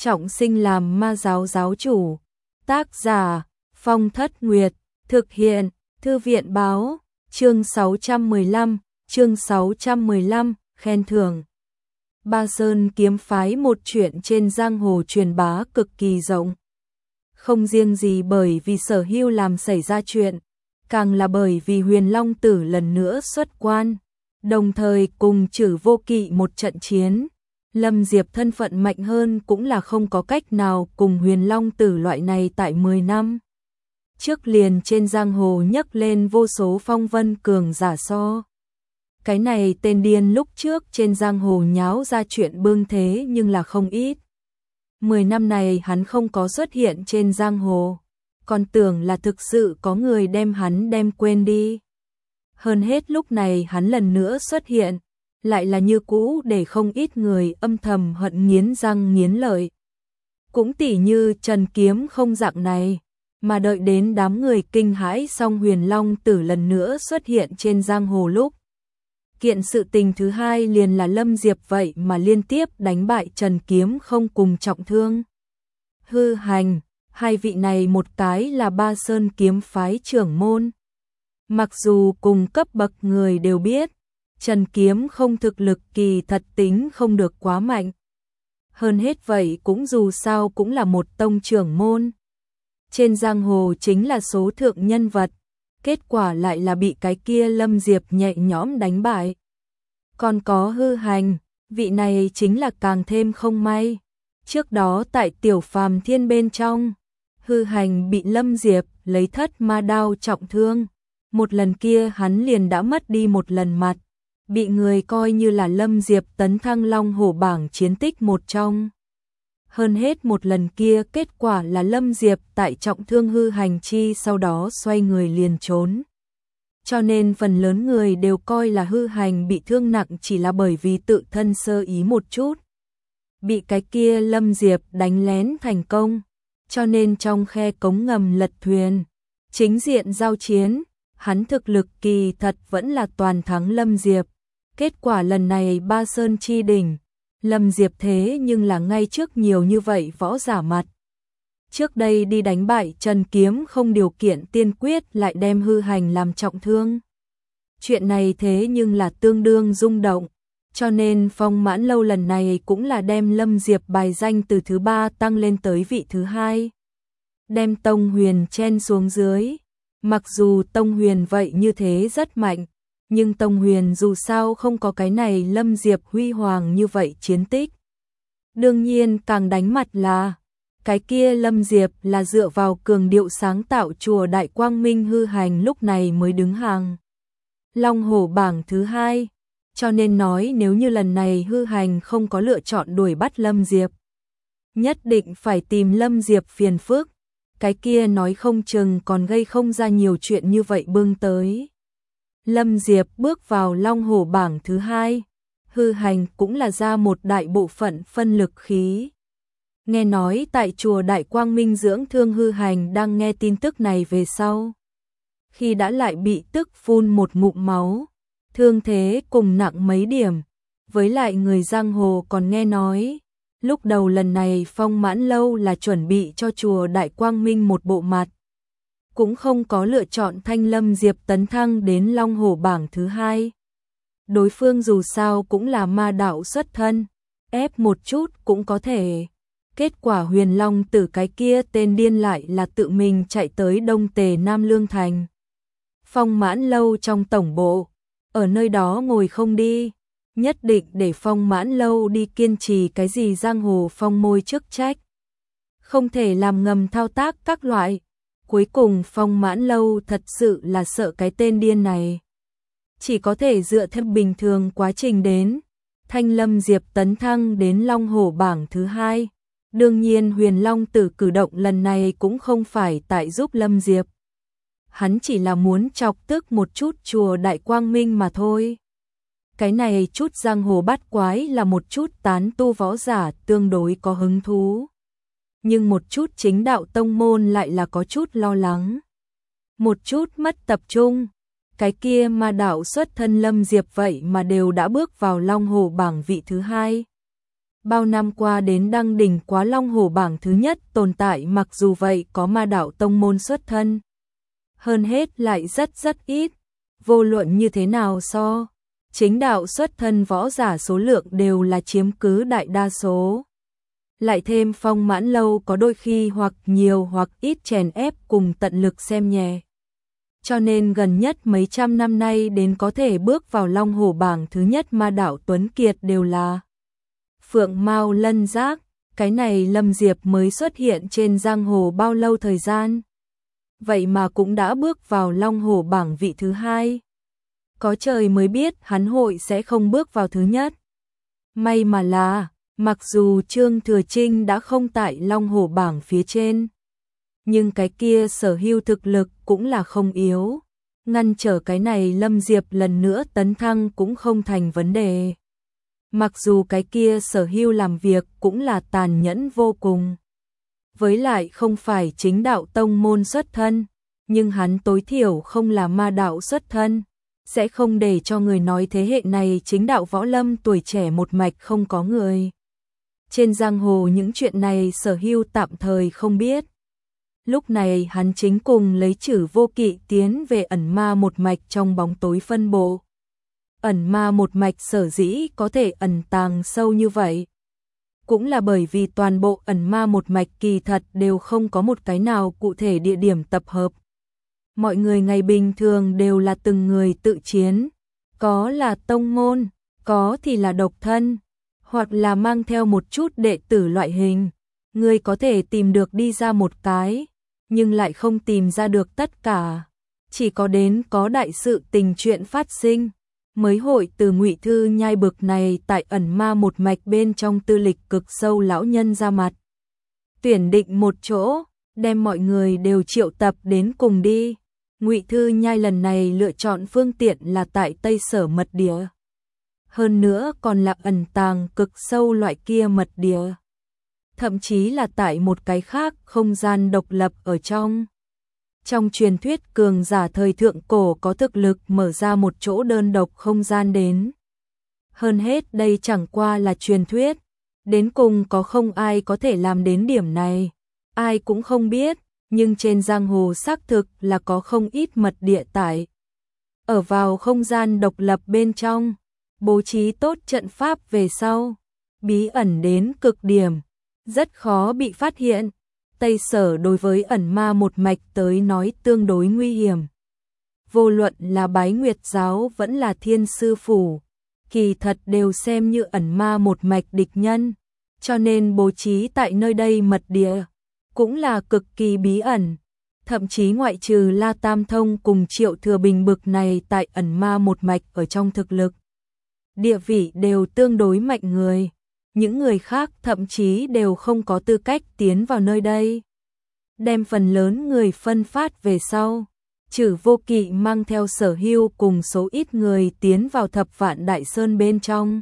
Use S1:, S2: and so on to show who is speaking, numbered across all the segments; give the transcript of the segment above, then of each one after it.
S1: trọng sinh làm ma giáo giáo chủ. Tác giả Phong Thất Nguyệt. Thực hiện Thư viện báo. Chương 615, khen thưởng. Ba Sơn kiếm phái một chuyện trên giang hồ truyền bá cực kỳ rộng. Không riêng gì bởi vì Sở Hưu làm xảy ra chuyện, càng là bởi vì Huyền Long Tử lần nữa xuất quan, đồng thời cùng Trử Vô Kỵ một trận chiến. Lâm Diệp thân phận mạnh hơn cũng là không có cách nào cùng Huyền Long Tử loại này tại 10 năm trước liền trên giang hồ nhấc lên vô số phong vân cường giả so. Cái này tên điên lúc trước trên giang hồ nháo ra chuyện bưng thế nhưng là không ít. 10 năm này hắn không có xuất hiện trên giang hồ, còn tưởng là thực sự có người đem hắn đem quên đi. Hơn hết lúc này hắn lần nữa xuất hiện, lại là như cũ để không ít người âm thầm hận nghiến răng nghiến lợi. Cũng tỉ như Trần Kiếm không dạng này, mà đợi đến đám người kinh hãi xong Huyền Long Tử lần nữa xuất hiện trên giang hồ lúc. Kiện sự tình thứ hai liền là Lâm Diệp vậy mà liên tiếp đánh bại Trần Kiếm không cùng trọng thương. Hư Hành, hai vị này một cái là Ba Sơn kiếm phái trưởng môn. Mặc dù cùng cấp bậc người đều biết, Trần Kiếm không thực lực kỳ thật tính không được quá mạnh. Hơn hết vậy cũng dù sao cũng là một tông trưởng môn. Trên giang hồ chính là số thượng nhân vật, kết quả lại là bị cái kia Lâm Diệp nhẹ nhõm đánh bại. Còn có Hư Hành, vị này chính là càng thêm không may. Trước đó tại Tiểu Phàm Thiên bên trong, Hư Hành bị Lâm Diệp lấy Thất Ma Đao trọng thương. Một lần kia hắn liền đã mất đi một lần mặt, bị người coi như là Lâm Diệp tấn thăng Long Hổ bảng chiến tích một trong. Hơn hết một lần kia kết quả là Lâm Diệp tại trọng thương Hư Hành chi sau đó xoay người liền trốn. Cho nên phần lớn người đều coi là Hư Hành bị thương nặng chỉ là bởi vì tự thân sơ ý một chút. Bị cái kia Lâm Diệp đánh lén thành công, cho nên trong khe cống ngầm lật thuyền, chính diện giao chiến, hắn thực lực kỳ thật vẫn là toàn thắng Lâm Diệp. Kết quả lần này Ba Sơn chi đỉnh, Lâm Diệp thế nhưng là ngay trước nhiều như vậy võ giả mặt. Trước đây đi đánh bại Trần Kiếm không điều kiện tiên quyết lại đem Hư Hành làm trọng thương. Chuyện này thế nhưng là tương đương rung động, cho nên Phong Mãn Lâu lần này cũng là đem Lâm Diệp bài danh từ thứ 3 tăng lên tới vị thứ 2. Đem Tông Huyền chen xuống dưới. Mặc dù Tông Huyền vậy như thế rất mạnh, nhưng Tông Huyền dù sao không có cái này Lâm Diệp huy hoàng như vậy chiến tích. Đương nhiên càng đánh mặt là, cái kia Lâm Diệp là dựa vào cường điệu sáng tạo chùa Đại Quang Minh Hư Hành lúc này mới đứng hàng Long Hổ bảng thứ 2, cho nên nói nếu như lần này Hư Hành không có lựa chọn đuổi bắt Lâm Diệp, nhất định phải tìm Lâm Diệp phiền phức, cái kia nói không chừng còn gây không ra nhiều chuyện như vậy bưng tới. Lâm Diệp bước vào Long Hổ bảng thứ 2, Hư Hành cũng là ra một đại bộ phận phân lực khí. Nghe nói tại chùa Đại Quang Minh dưỡng thương Hư Hành đang nghe tin tức này về sau. Khi đã lại bị tức phun một ngụm máu, thương thế cùng nặng mấy điểm. Với lại người giang hồ còn nghe nói, lúc đầu lần này Phong Mãn Lâu là chuẩn bị cho chùa Đại Quang Minh một bộ mặt. Cũng không có lựa chọn thanh Lâm Diệp tấn thăng đến Long Hổ bảng thứ 2. Đối phương dù sao cũng là ma đạo xuất thân, ép một chút cũng có thể. Kết quả Huyền Long Tử cái kia tên điên lại là tự mình chạy tới Đông Tề Nam Lương Thành. Phong Mãn Lâu trong tổng bộ, ở nơi đó ngồi không đi, nhất định để Phong Mãn Lâu đi kiên trì cái gì giang hồ phong môi chức trách. Không thể làm ngầm thao tác các loại. Cuối cùng Phong Mãn Lâu thật sự là sợ cái tên điên này. Chỉ có thể dựa theo bình thường quá trình đến. Thanh Lâm Diệp tấn thăng đến Long Hổ bảng thứ 2. Đương nhiên Huyền Long Tử cử động lần này cũng không phải tại giúp Lâm Diệp. Hắn chỉ là muốn chọc tức một chút chùa Đại Quang Minh mà thôi. Cái này chút giang hồ bát quái là một chút tán tu võ giả tương đối có hứng thú. Nhưng một chút chính đạo tông môn lại là có chút lo lắng. Một chút mất tập trung. Cái kia ma đạo xuất thân Lâm Diệp vậy mà đều đã bước vào Long Hổ bảng vị thứ 2. Bao năm qua đến đăng đỉnh Quá Long Hổ bảng thứ nhất tồn tại, mặc dù vậy có ma đạo tông môn xuất thân. Hơn hết lại rất ít. Vô luận như thế nào chính đạo xuất thân võ giả số lượng đều là chiếm cứ đại đa số. Lại thêm Phong Mãn Lâu có đôi khi hoặc nhiều hoặc ít chèn ép cùng tận lực xem nhẹ. Cho nên gần nhất mấy trăm năm nay đến có thể bước vào Long Hổ bảng thứ nhất ma đạo tuấn kiệt đều là Phượng Mao Lân Giác. Cái này Lâm Diệp mới xuất hiện trên giang hồ bao lâu thời gian, vậy mà cũng đã bước vào Long Hổ bảng vị thứ hai. Có trời mới biết hắn hội sẽ không bước vào thứ nhất. May mà là, mặc dù Trương Thừa Trinh đã không tại Long Hổ bảng phía trên, nhưng cái kia Sở Hưu thực lực cũng là không yếu. Ngăn trở cái này Lâm Diệp lần nữa tấn thăng cũng không thành vấn đề. Mặc dù cái kia Sở Hưu làm việc cũng là tàn nhẫn vô cùng. Với lại không phải chính đạo tông môn xuất thân, nhưng hắn tối thiểu không là ma đạo xuất thân, sẽ không để cho người nói thế hệ này chính đạo võ lâm tuổi trẻ một mạch không có người. Trên giang hồ những chuyện này Sở Hưu tạm thời không biết. Lúc này hắn chính cùng lấy Chử Vô Kỵ tiến về ẩn ma một mạch trong bóng tối phân bộ. Ẩn ma một mạch sở dĩ có thể ẩn tàng sâu như vậy, cũng là bởi vì toàn bộ ẩn ma một mạch kỳ thật đều không có một cái nào cụ thể địa điểm tập hợp. Mọi người ngày bình thường đều là từng người tự chiến, có là tông môn, có thì là độc thân, hoặc là mang theo một chút đệ tử loại hình. Người có thể tìm được đi ra một cái, nhưng lại không tìm ra được tất cả. Chỉ có đến có đại sự tình chuyện phát sinh, mới hội từ Ngụy Thư Nhai bực này tại ẩn ma một mạch bên trong tư lịch cực sâu lão nhân ra mặt. Tuyển định một chỗ, đem mọi người đều triệu tập đến cùng đi. Ngụy Thư Nhai lần này lựa chọn phương tiện là tại Tây Sở mật địa. Hơn nữa còn là ẩn tàng cực sâu loại kia mật địa. Thậm chí là tại một cái khác không gian độc lập ở trong. Trong truyền thuyết cường giả thời thượng cổ có thực lực mở ra một chỗ đơn độc không gian đến. Hơn hết đây chẳng qua là truyền thuyết. Đến cùng có không ai có thể làm đến điểm này. Ai cũng không biết, nhưng trên giang hồ xác thực là có không ít mật địa tại. Ở vào không gian độc lập bên trong, bố trí tốt trận pháp về sau, bí ẩn đến cực điểm, rất khó bị phát hiện. Tây Sở đối với ẩn ma một mạch tới nói tương đối nguy hiểm. Vô luận là Bái Nguyệt giáo vẫn là Thiên Sư phủ, kỳ thật đều xem như ẩn ma một mạch địch nhân, cho nên bố trí tại nơi đây mật địa cũng là cực kỳ bí ẩn. Thậm chí ngoại trừ La Tam Thông cùng Triệu Thừa Bình bực này tại ẩn ma một mạch ở trong thực lực, địa vị đều tương đối mạnh người. Những người khác thậm chí đều không có tư cách tiến vào nơi đây. Đem phần lớn người phân phát về sau, Chử Vô Kỵ mang theo Sở Hưu cùng số ít người tiến vào Thập Vạn Đại Sơn bên trong.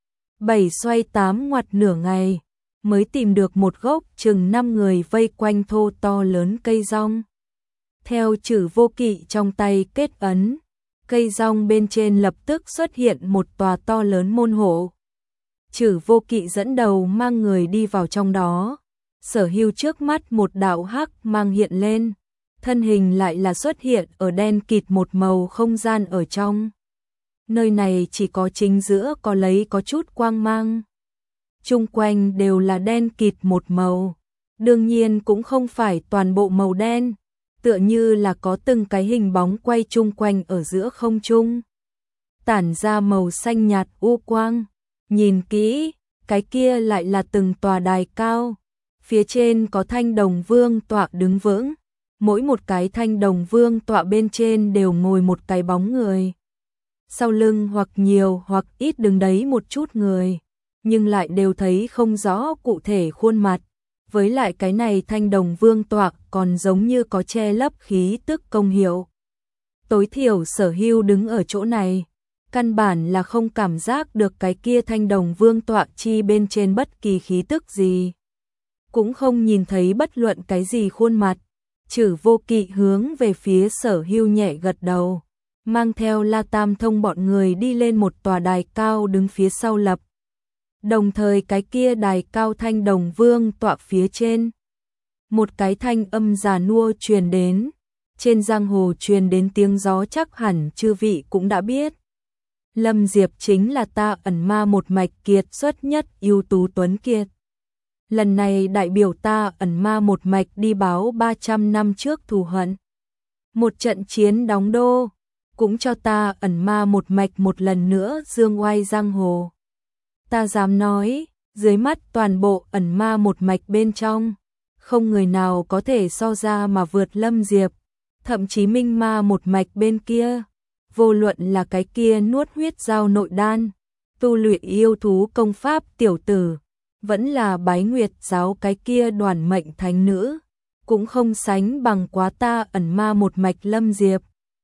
S1: 7 xoay 8 ngoặt nửa ngày, mới tìm được một gốc chừng 5 người vây quanh thô to lớn cây rong. Theo Chử Vô Kỵ trong tay kết ấn, cây rong bên trên lập tức xuất hiện một tòa to lớn môn hộ. Chử Vô Kỵ dẫn đầu mang người đi vào trong đó. Sở Hưu trước mắt một đạo hắc mang hiện lên, thân hình lại là xuất hiện ở đen kịt một màu không gian ở trong. Nơi này chỉ có chính giữa có lấy có chút quang mang. Chung quanh đều là đen kịt một màu. Đương nhiên cũng không phải toàn bộ màu đen, tựa như là có từng cái hình bóng quay chung quanh ở giữa không trung, tản ra màu xanh nhạt u quang. Nhìn kỹ, cái kia lại là từng tòa đài cao, phía trên có thanh đồng vương tọa đứng vững, mỗi một cái thanh đồng vương tọa bên trên đều ngồi một cái bóng người. Sau lưng hoặc nhiều hoặc ít đứng đấy một chút người, nhưng lại đều thấy không rõ cụ thể khuôn mặt. Với lại cái này thanh đồng vương tọa còn giống như có che lấp khí tức công hiệu. Tối thiểu Sở Hưu đứng ở chỗ này, căn bản là không cảm giác được cái kia thanh đồng vương tọa chi bên trên bất kỳ khí tức gì. Cũng không nhìn thấy bất luận cái gì khuôn mặt. Chử Vô Kỵ hướng về phía Sở Hưu nhẹ gật đầu, mang theo La Tam Thông bọn người đi lên một tòa đài cao đứng phía sau lập Đồng thời cái kia đài cao thanh đồng vương tọa phía trên. Một cái thanh âm già nua truyền đến, trên giang hồ truyền đến tiếng gió chắc hẳn chư vị cũng đã biết. Lâm Diệp chính là ta ẩn ma một mạch kiệt xuất nhất ưu tú tuấn kiệt. Lần này đại biểu ta ẩn ma một mạch đi báo 300 năm trước thù hận. Một trận chiến đóng đô, cũng cho ta ẩn ma một mạch một lần nữa dương oai giang hồ. Ta dám nói, dưới mắt toàn bộ ẩn ma một mạch bên trong, không người nào có thể so ra mà vượt Lâm Diệp, thậm chí minh ma một mạch bên kia, vô luận là cái kia nuốt huyết giao nội đan, tu luyện yêu thú công pháp tiểu tử, vẫn là Bái Nguyệt giáo cái kia đoàn mệnh thánh nữ, cũng không sánh bằng quá ta ẩn ma một mạch Lâm Diệp.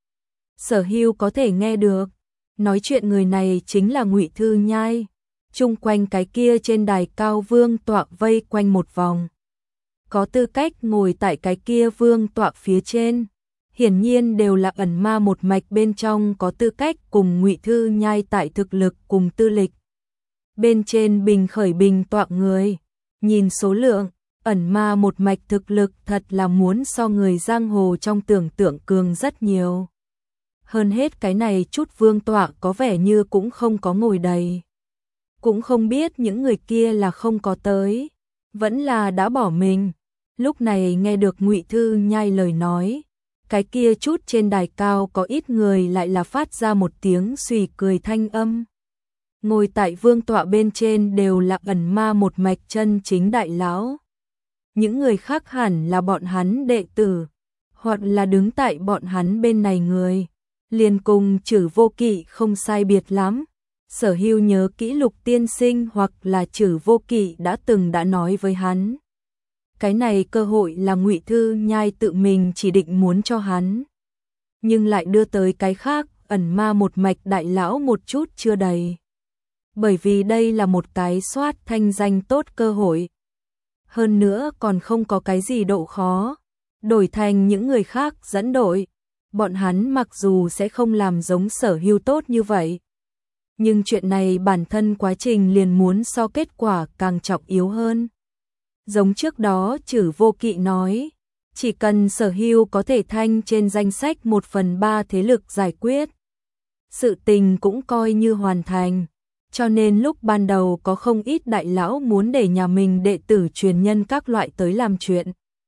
S1: Sở Hưu có thể nghe được, nói chuyện người này chính là Ngụy Thư Nhai, chung quanh cái kia trên đài cao vương tọa vây quanh một vòng. Có tư cách ngồi tại cái kia vương tọa phía trên, hiển nhiên đều là ẩn ma một mạch bên trong có tư cách cùng Ngụy Thư Nhai tại thực lực cùng tư lịch. Bên trên bình khởi bình tọa người, nhìn số lượng, ẩn ma một mạch thực lực thật là muốn so người giang hồ trong tưởng tượng cường rất nhiều. Hơn hết cái này chút vương tọa có vẻ như cũng không có ngồi đầy. Cũng không biết những người kia là không có tới, vẫn là đã bỏ mình. Lúc này nghe được Ngụy Thư Nhai lời nói, cái kia chút trên đài cao có ít người lại là phát ra một tiếng xùy cười thanh âm. Ngồi tại vương tọa bên trên đều là ẩn ma một mạch chân chính đại lão. Những người khác hẳn là bọn hắn đệ tử, hoặc là đứng tại bọn hắn bên này người, liền cùng Trử Vô Kỵ không sai biệt lắm. Sở Hưu nhớ kỹ Lục tiên sinh hoặc là Trử Vô Kỵ đã nói với hắn. Cái này cơ hội là Ngụy Thư Nhai tự mình chỉ định muốn cho hắn, nhưng lại đưa tới cái khác, ẩn ma một mạch đại lão một chút chưa đầy. Bởi vì đây là một cái soát thanh danh tốt cơ hội. Hơn nữa còn không có cái gì độ khó, đổi thành những người khác dẫn đội, bọn hắn mặc dù sẽ không làm giống Sở Hưu tốt như vậy, nhưng chuyện này bản thân quá trình liền muốn so kết quả càng trọng yếu hơn. Giống trước đó Trử Vô Kỵ nói, chỉ cần Sở Hưu có thể thanh trên danh sách 1/3 thế lực giải quyết, sự tình cũng coi như hoàn thành. Cho nên lúc ban đầu có không ít đại lão muốn để nhà mình đệ tử truyền nhân các loại tới làm chuyện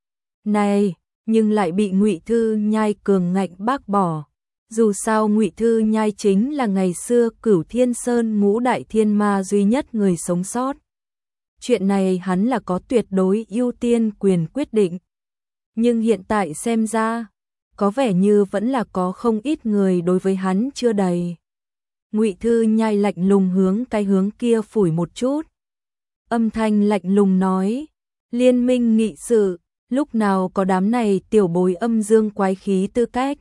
S1: này, nhưng lại bị Ngụy Thư Nhai cường ngạnh bác bỏ. Dù sao Ngụy Thư Nhai chính là ngày xưa Cửu Thiên Sơn ngũ đại thiên ma duy nhất người sống sót. Chuyện này hắn là có tuyệt đối ưu tiên quyền quyết định. Nhưng hiện tại xem ra, có vẻ như vẫn là có không ít người đối với hắn chưa đầy. Ngụy Thư Nhai lạnh lùng hướng cái hướng kia phủi một chút. Âm thanh lạnh lùng nói, liên minh nghị sự, lúc nào có đám này tiểu bối âm dương quái khí tư cách.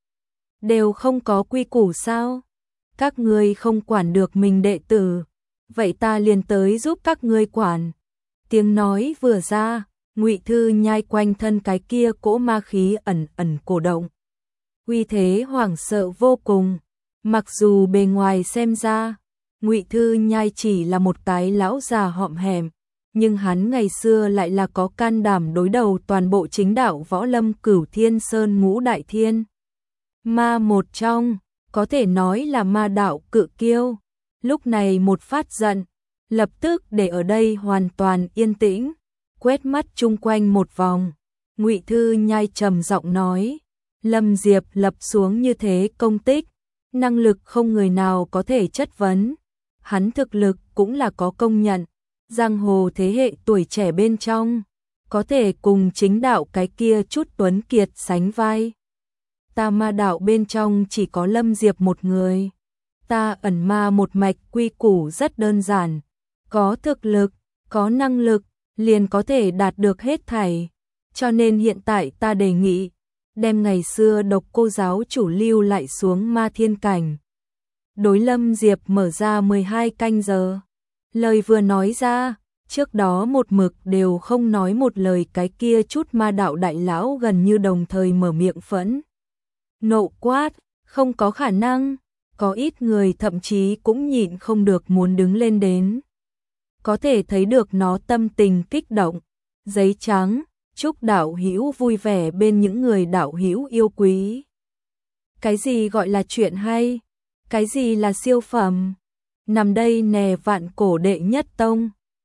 S1: Đều không có quy củ sao? Các ngươi không quản được mình đệ tử, vậy ta liền tới giúp các ngươi quản. Tiếng nói vừa ra, Ngụy Thư Nhai quanh thân cái kia cỗ ma khí ẩn ẩn cổ động. Uy thế hoảng sợ vô cùng. Mặc dù bề ngoài xem ra, Ngụy Thư Nhai chỉ là một cái lão già hõm hèm, nhưng hắn ngày xưa lại là có can đảm đối đầu toàn bộ chính đạo võ lâm Cửu Thiên Sơn ngũ đại thiên ma một trong, có thể nói là ma đạo cự kiêu. Lúc này một phát giận, lập tức để ở đây hoàn toàn yên tĩnh, quét mắt chung quanh một vòng. Ngụy Thư Nhai trầm giọng nói, Lâm Diệp lập xuống như thế công tích, năng lực không người nào có thể chất vấn. Hắn thực lực cũng là có công nhận, giang hồ thế hệ tuổi trẻ bên trong, có thể cùng chính đạo cái kia chút tuấn kiệt sánh vai. Ta ma đạo bên trong chỉ có Lâm Diệp một người. Ta ẩn ma một mạch quy củ rất đơn giản, có thực lực, có năng lực, liền có thể đạt được hết thảy. Cho nên hiện tại ta đề nghị, đem ngày xưa Độc Cô giáo chủ lưu lại xuống ma thiên cảnh. Đối Lâm Diệp mở ra 12 canh giờ. Lời vừa nói ra, trước đó một mực đều không nói một lời cái kia chút ma đạo đại lão gần như đồng thời mở miệng phẫn nộ quát, không có khả năng. Có ít người thậm chí cũng nhịn không được muốn đứng lên đến. có thể thấy được nó tâm tình kích động. Giấy trắng, chúc đạo hữu vui vẻ bên những người đạo hữu yêu quý. Cái gì gọi là chuyện hay? Cái gì là siêu phẩm? Nằm đây nè vạn cổ đệ nhất tông.